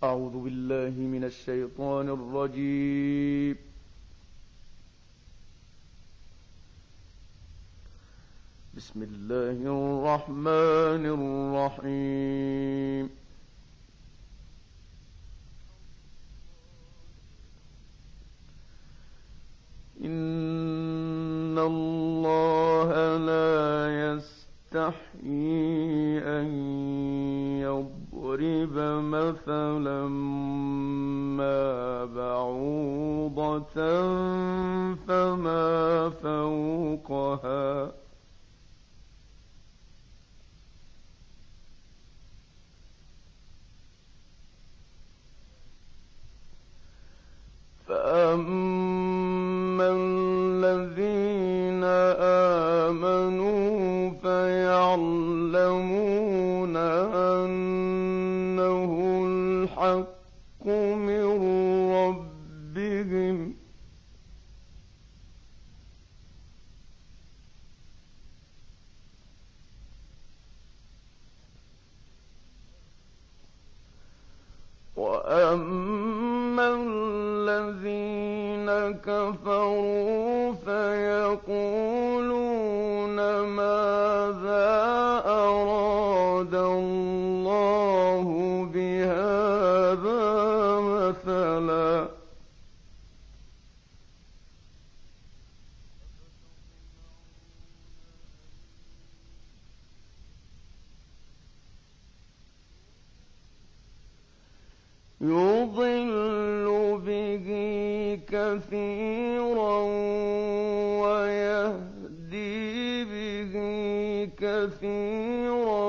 أعوذ بالله من الشيطان الرجيم. بسم الله الرحمن الرحيم. إن الله لا يستحيي أن يضرب مثلا ما بعوضة فما فوقها فأما الذين آمنوا فيعلمون أنه الحق من ربهم وأما الذين كفروا فيقولون ماذا أراد الله بهذا مثلا يضل به كثيرا ويهدي به كثيرا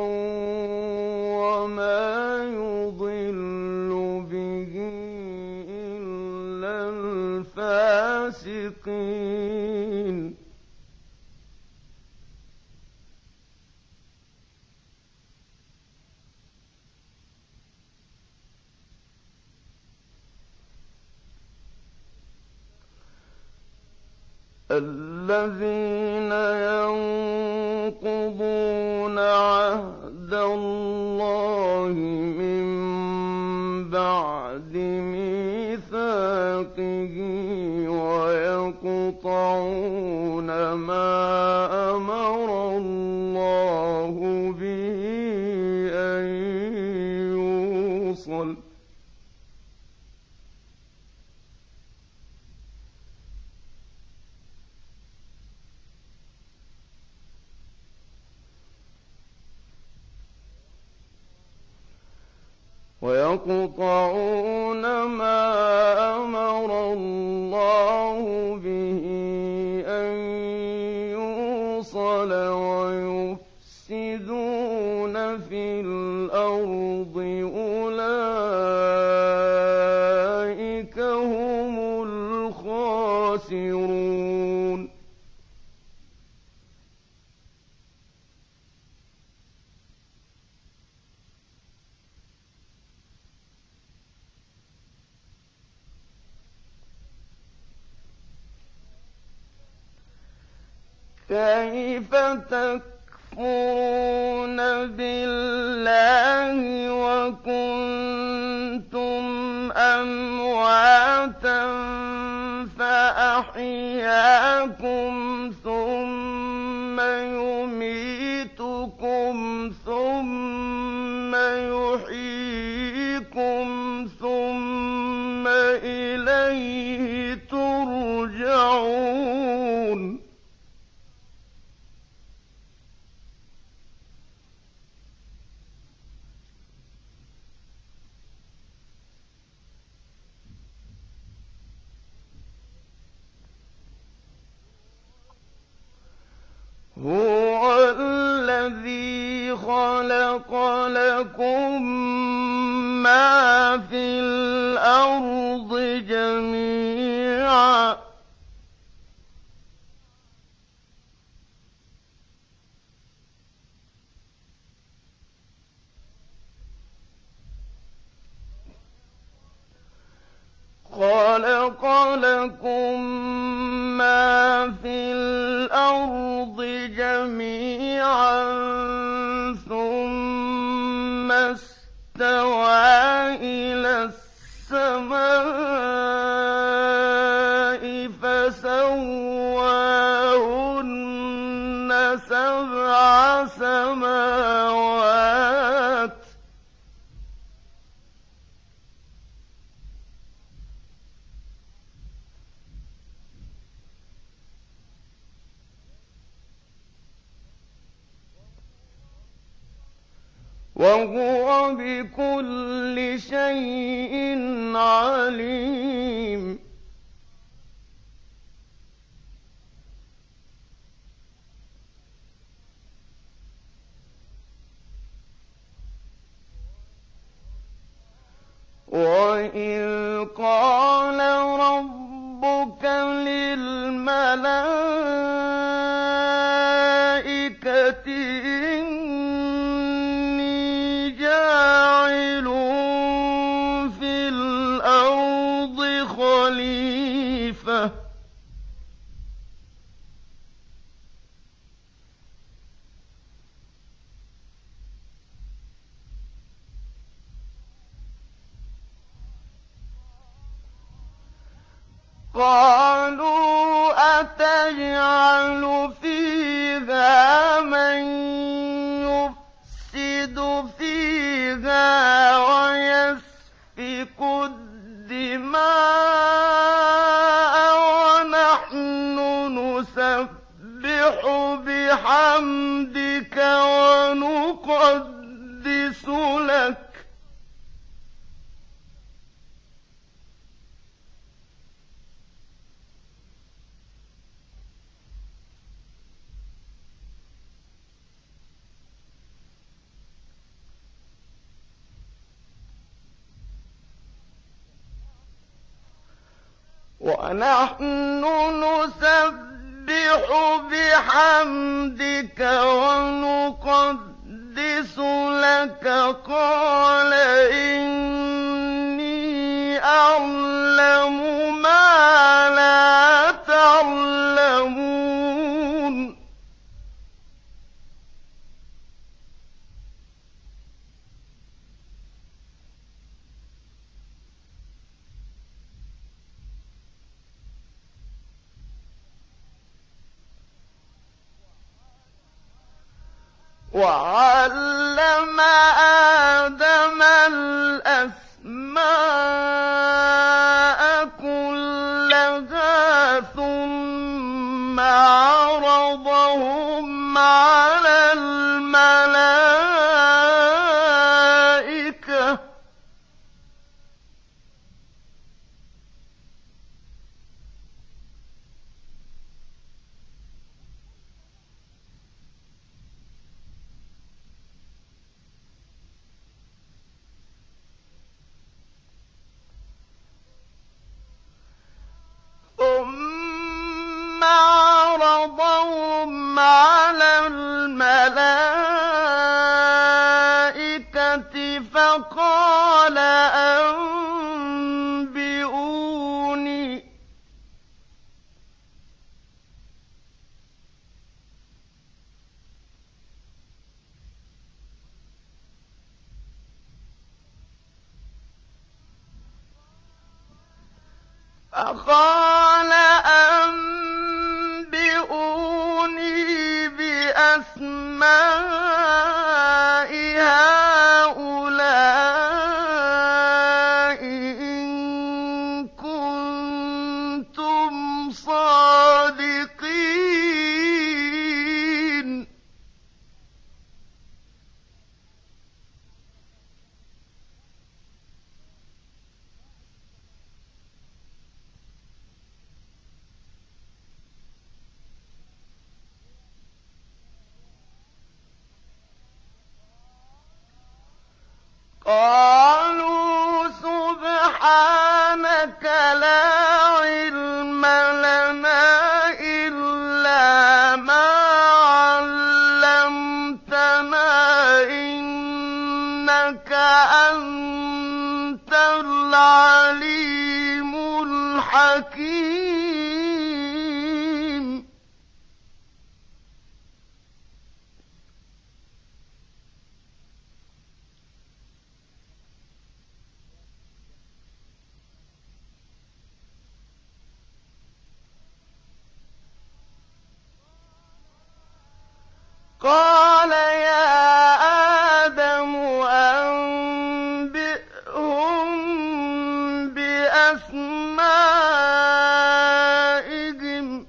وما يضل به إلا الفاسقين. الذين ينقضون عهد الله من بعد ميثاقه ويقطعون ما أمر الله به أن يوصل ويفسدون في الأرض أولئك هم الخاسرون. كيف تكفرون بالله وكنتم أمواتا فأحياكم ثم يميتكم ثم يحييكم ثم إليه ترجعون. هو الذي خلق لكم ما في الأرض جميعا خلق لكم ما في الأرض جميعا ثم استوى إلى وهو بكل شيء عليم. وَإِذْ قَالَ رَبُّكَ لِلْمَلَائِكَةِ إِنِّي جَاعِلٌ فِي الْأَرْضِ خَلِيفَةً ۖ قَالُوا أَتَجْعَلُ فِيهَا مَن يُفْسِدُ فِيهَا وَيَسْفِكُ الدِّمَاءَ وَنَحْنُ نُسَبِّحُ بِحَمْدِكَ وَنُقَدِّسُ لَكَ ۖ وَنَحْنُ نُسَبِّحُ بِحَمْدِكَ وَنُقَدِّسُ لَكَ ۖ قَالَ إِنِّي أَعْلَمُ مَا لَا تَعْلَمُونَ. وَعَلَّمَ آدَمَ الْأَسْمَاءَ كُلَّهَا ثُمَّ عَرَضَهُمْ عَلَى الْمَلَائِكَةِ فَقَالَ أَنبِئُونِي بِأَسْمَاءِ هَٰؤُلَاءِ إِن كُنتُمْ صَادِقِينَ. قَالُوا سُبْحَانَكَ لَا عِلْمَ لَنَا إِلَّا مَا عَلَّمْتَنَا ۖ إِنَّكَ أَنتَ الْعَلِيمُ الْحَكِيمُ. قَالَ يَا آدَمُ أَنبِئْهُم بِأَسْمَائِهِمْ ۖ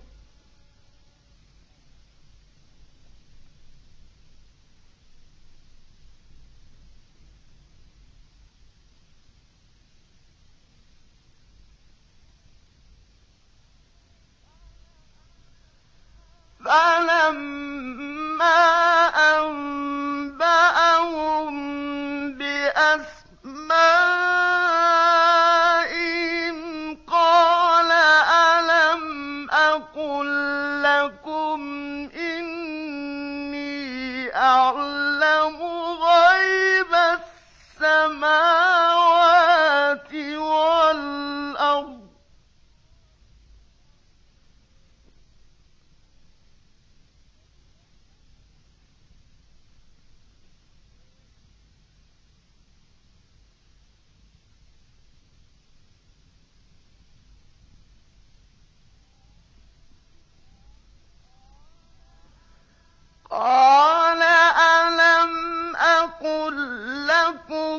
لكم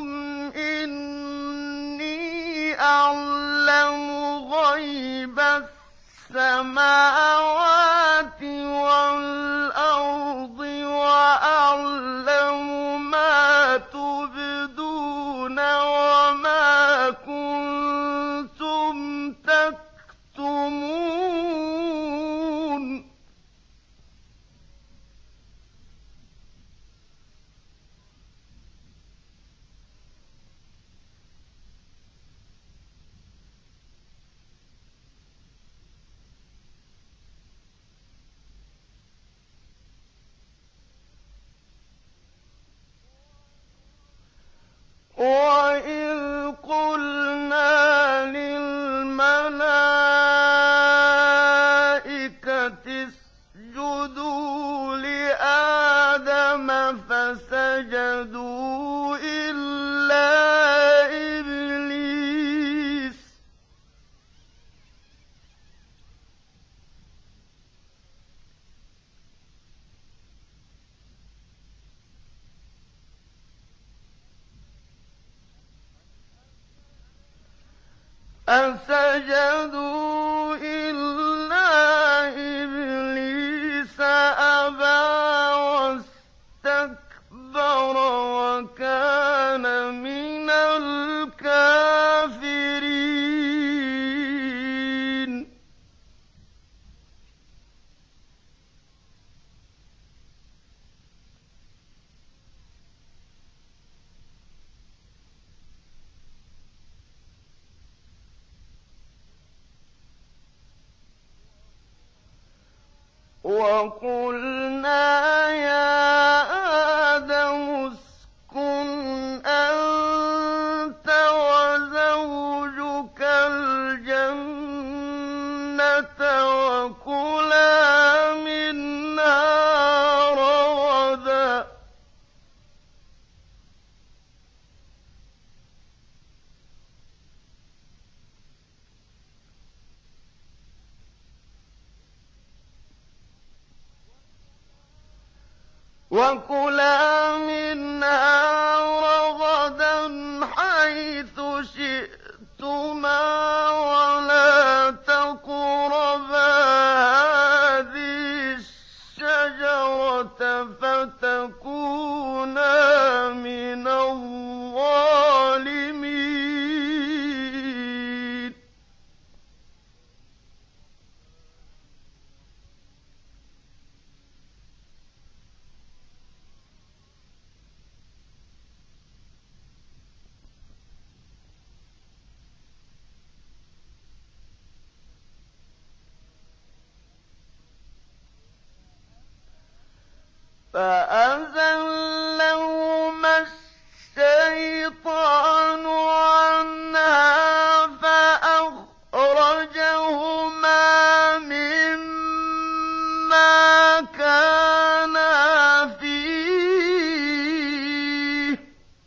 إني أعلم غيب السماوات والأرض وأعلم ما تبدون وما كنتم تكتمون. وَإِذْ قُلْنَا لِلْمَلَائِكَةِ اسْجُدُوا لِآدَمَ فَسَجَدُوا إِلَّا إِبْلِيسَ أَبَىٰ وَاسْتَكْبَرَ وَكَانَ مِنَ الْكَافِرِينَ. وَقُلْنَا يَا آدَمُ اسْكُنْ أَنتَ وَزَوْجُكَ الْجَنَّةَ وَكُلَا مِنْهَا رَغَدًا حَيْثُ شِئْتُمَا وَلَا تَقْرَبَا هَٰذِهِ الشَّجَرَةَ فَتَكُونَا مِنَ الظَّالِمِينَ. فَأَزَلَّهُمَا الشَّيْطَانُ عَنْهَا فَأَخْرَجَهُمَا مِمَّا كَانَا فِيهِ ۖ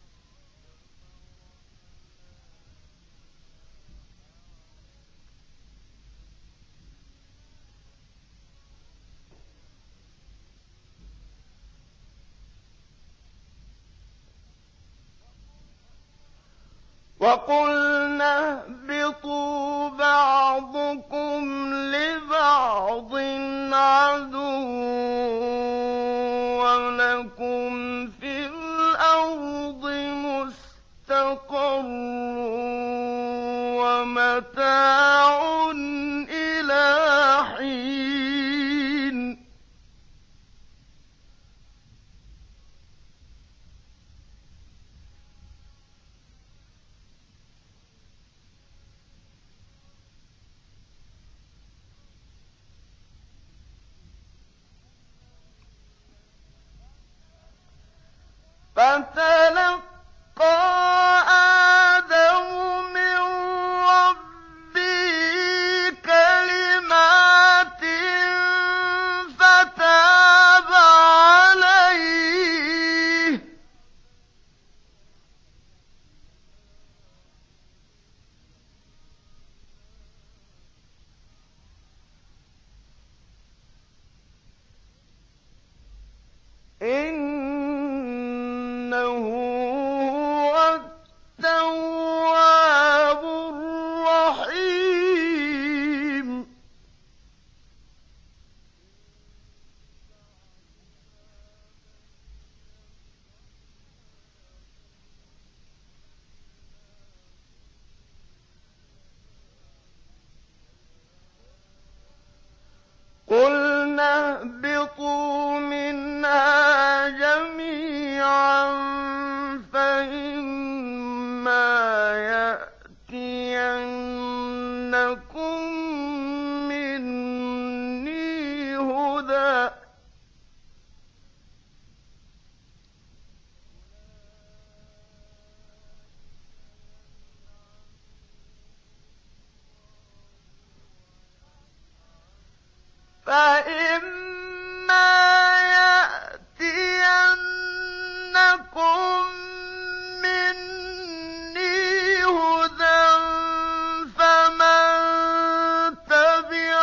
وَقُلْنَا اهْبِطُوا بَعْضُكُمْ لِبَعْضٍ عَدُوٌّ وَلَكُمْ فِي الْأَرْضِ مُسْتَقَرٌّ وَمَتَاعٌ إِلَىٰ حِينٍ. فَتَلَقَّىٰ آدَمُ مِن رَّبِّهِ يَأْتِيَنَّكُم مِّنِّي هُدًى فَإِمَّا يَأْتِيَنَّكُم مِّنِّي هُدًى فَمَن تَبِعَ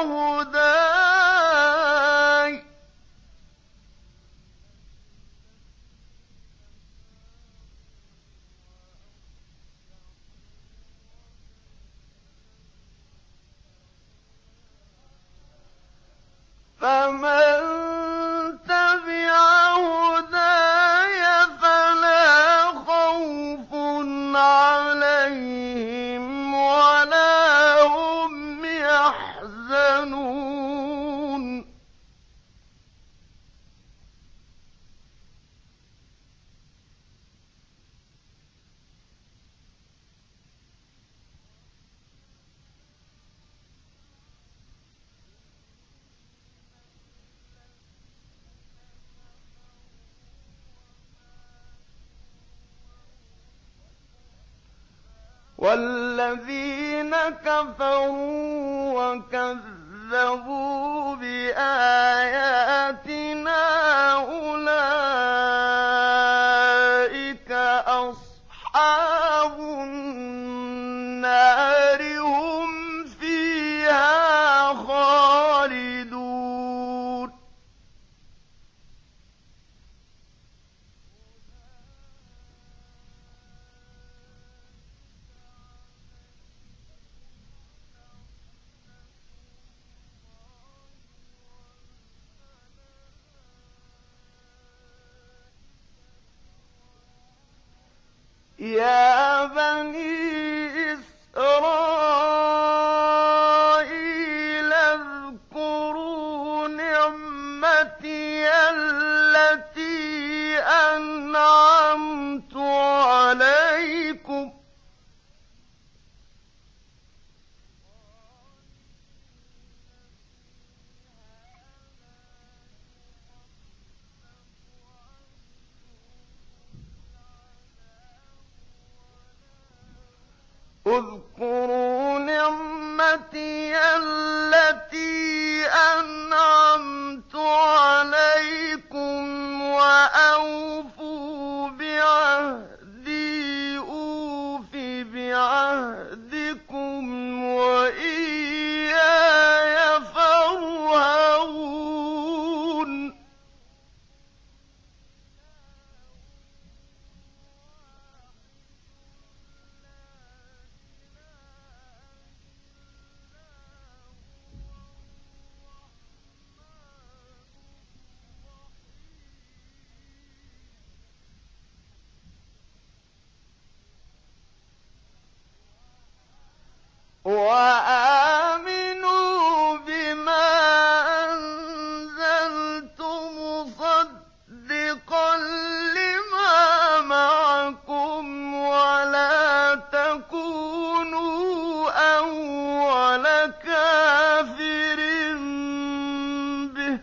هُدَايَ فَلَا خَوْفٌ عَلَيْهِمْ وَلَا هُمْ يَحْزَنُونَ وَالَّذِينَ كَفَرُوا وَكَذَّبُوا بِآيَاتِنَا أُولَٰئِكَ أَصْحَابُ النَّارِ ۖ هُمْ فِيهَا خَالِدُونَ يَا بَنِي إِسْرَائِيلَ اذْكُرُوا نِعْمَتِيَ الَّتِي أَنْعَمْتُ عَلَيْكُمْ اذْكُرُوا نِعْمَتِيَ الَّتِي أَنْعَمْتُ عَلَيْكُمْ وَأَوْفُوا بِعَهْدِي أُوفِ بِعَهْدِكُمْ وَإِيَّايَ فَارْهَبُونِ وَآمِنُوا بِمَا أَنزَلْتُ مُصَدِّقًا لِّمَا مَعَكُمْ وَلَا تَكُونُوا أَوَّلَ كَافِرٍ بِهِ ۖ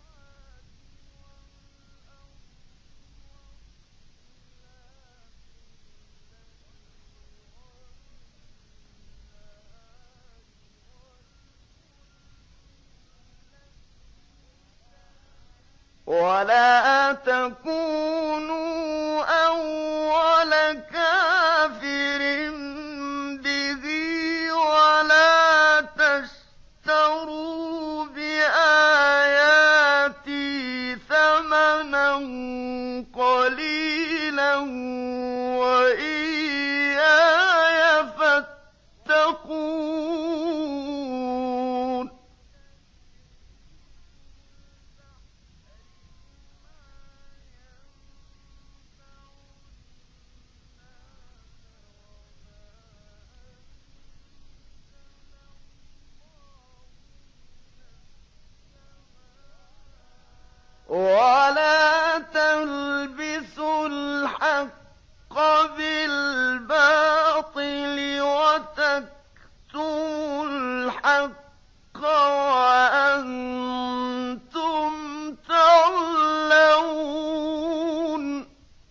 وَلَا تَكُونُوا أَوَّلَ كَافِرٍ بِهِ ۖ وَلَا تَشْتَرُوا بِآيَاتِي ثَمَنًا قَلِيلًا وَإِيَّايَ فَاتَّقُونِ وَلَا تَلْبِسُوا الْحَقَّ بِالْبَاطِلِ وَتَكْتُمُوا وأنتم تعلمون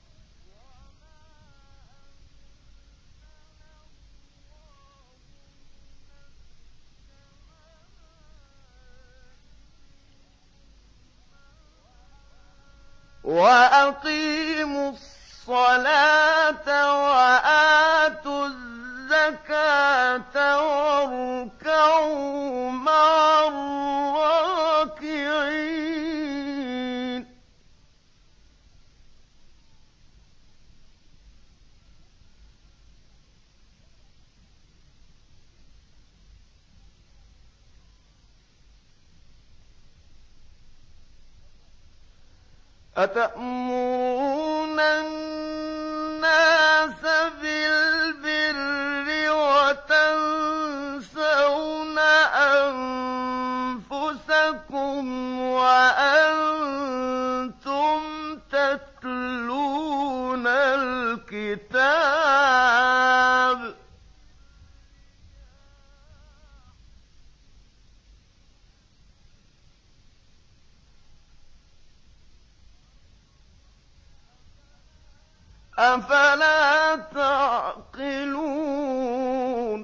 وأقيموا الصلاة وآتوا الزكاة واركعوا مع الراكعين أتأمرون الناس بالبر وتنسون أنفسكم وأنتم تتلون الكتاب أفلا تعقلون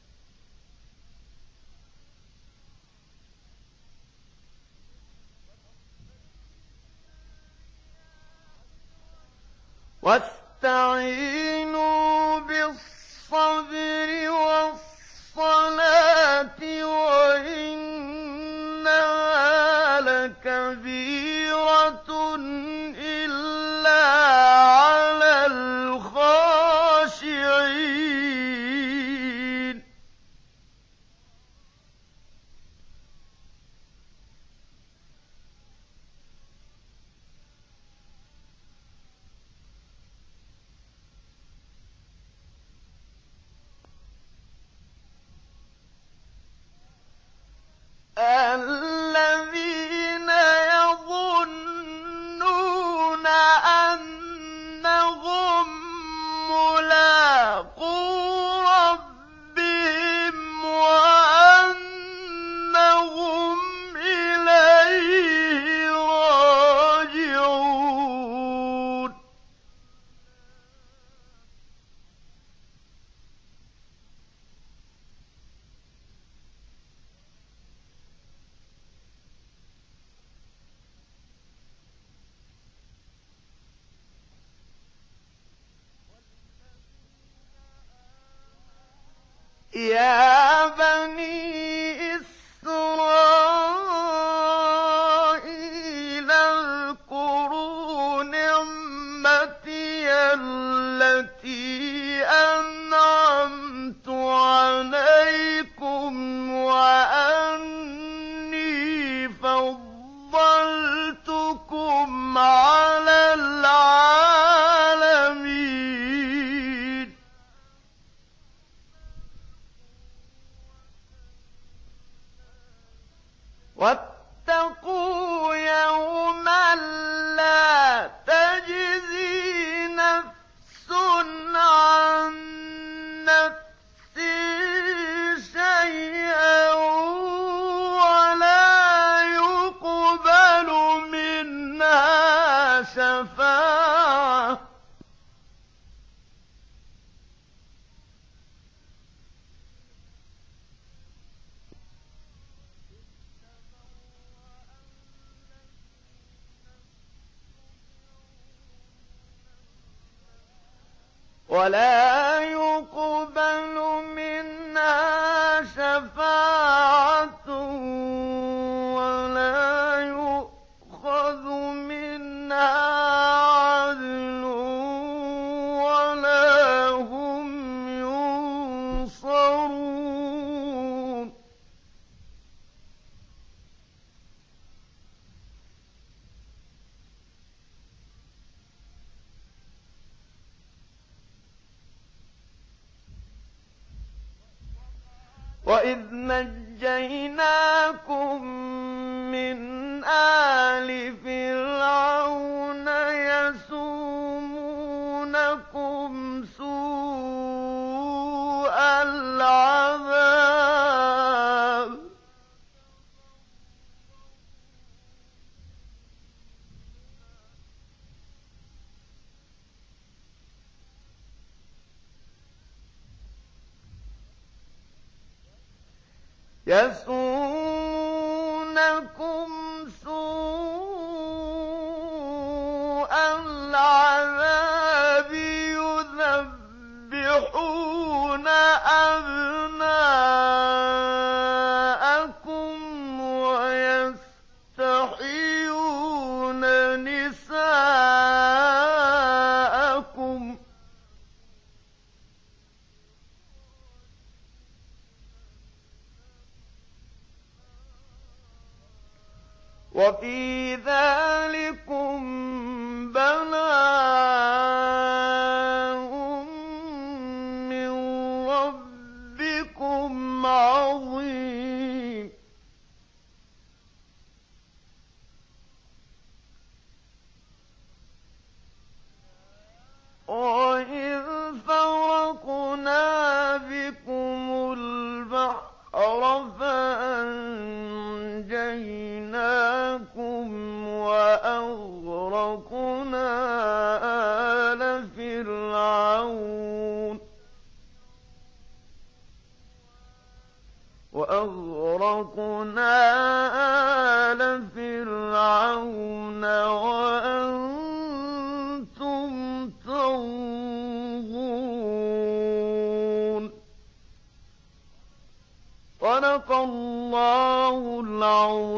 واستعينوا بالصبر والصلاة وإنها لكبيرة إلا على الخاشعين الذين يظنون أنهم ملاقو ربهم وأنهم إليه راجعون يا بني إسرائيل اذكروا نعمتي التي أنعمت عليكم وأني فضلتكم على العالمين واتقوا يوما لا تجزي نفس عن نفس شيئا ولا يقبل منها شفاعة ولا يقبل منها شفاعة ولا يؤخذ منها عدل ولا هم ينصرون وإذ نجيناكم من آل فرعون يسومونكم سوء العذاب يَسُومُونَكُمْ سُوءَ الْعَذَابِ يُذَبِّحُونَ أَبْنَاءَكُمْ وَيَسْتَحْيُونَ نِسَاءَكُمْ ۚ وَفِي ذَٰلِكُم بَلَاءٌ مِّن رَّبِّكُمْ عَظِيمٌ. وَإِذْ فَرَقْنَا بِكُمُ الْبَحْرَ فَأَنجَيْنَاكُمْ وَأَغْرَقْنَا آلَ فِرْعَوْنَ وَأَنتُمْ تَنظُرُونَ. صدق الله العظيم.